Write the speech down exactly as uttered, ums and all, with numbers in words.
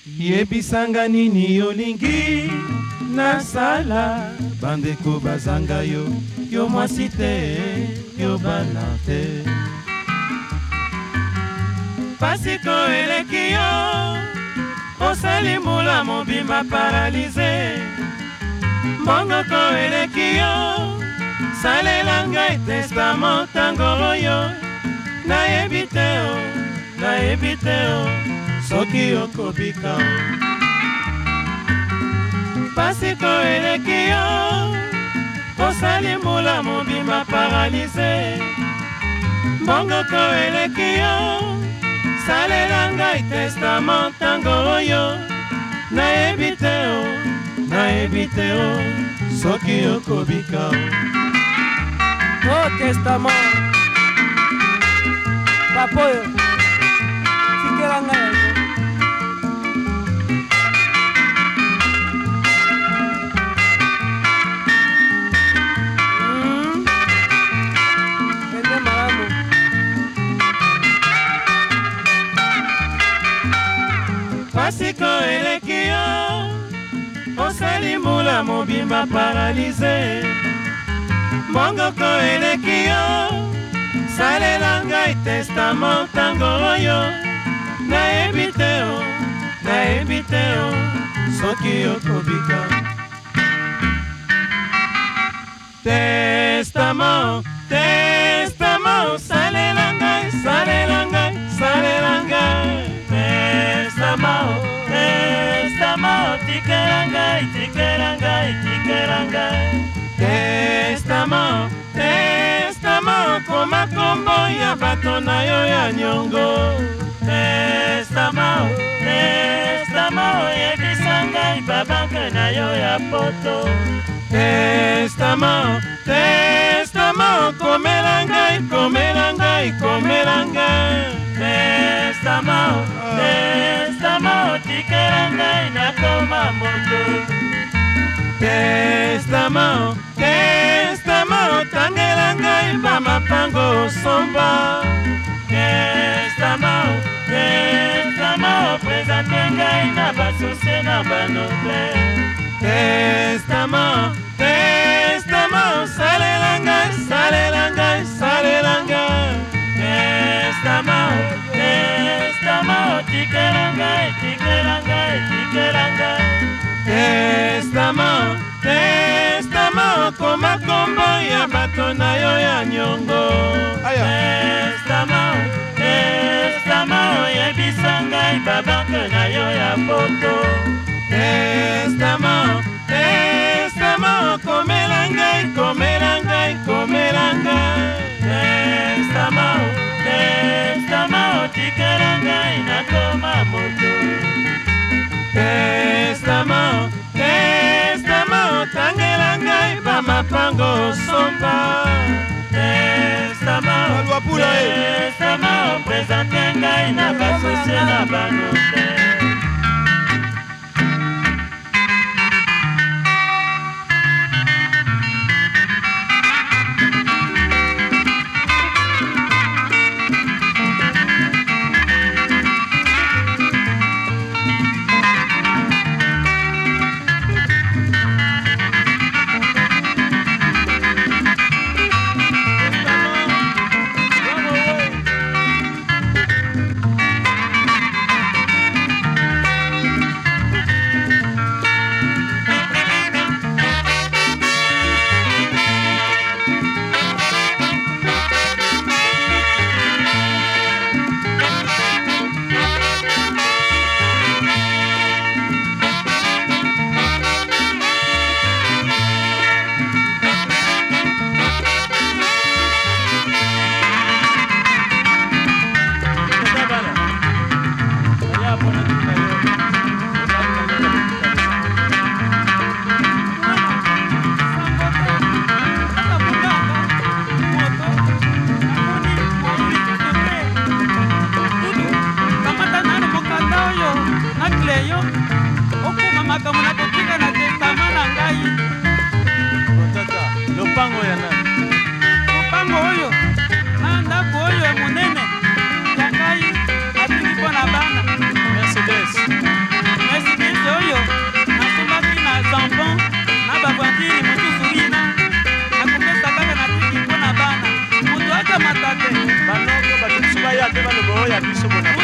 Yebisanga nini yolingi nasala bandeko bazanga yo yo mwasi te yo bana te pasiko eleki yo osali mula mobimba paralize mbongo ko eleki yo salela ngai testament tango oyo nayebi te o nayebi te o soki okobika pasiko eleki yo osali mula mobimba paralize mbongo ko eleki yo salela ngai testament tango oyo nayebi te o nayebi te o soki okobika o testament papa oyo tikela ngai pasiko eleki yo osali mula mobimba paralize mbongo ko eleki yo salela ngai testament tango oyo nayebi te o nayebi te o soki okobika testament testament salela ngai salela ngai salela ngai testament testament tikela ngai tikela ngai tikela ngai testament testament koma kombo ya bato na yo ya nyongo testament testament oyebisa ngai babanke na yo ya poto testament testament komela ngai komela ngai komela ngai testament testament tikela ngai nakoma moto testament testament tangela ngai bamapango somba testament testament présente ngai na basosie na banote testament testament salela ngai salela ngai salela ngai testament testament tikela ngai tikela ngai tikela ngai testament testament koma kombo ya bato na yo ya nyongo testament testament oyebisa ngai babanke na yo ya poto testament testament komela ngai komela ngai komela ngai testament testament tikela ngai nakoma moto testament testament tangela ngai bamapango somba testament testament présente ngai na basosie na banote Mercedes ya biso bona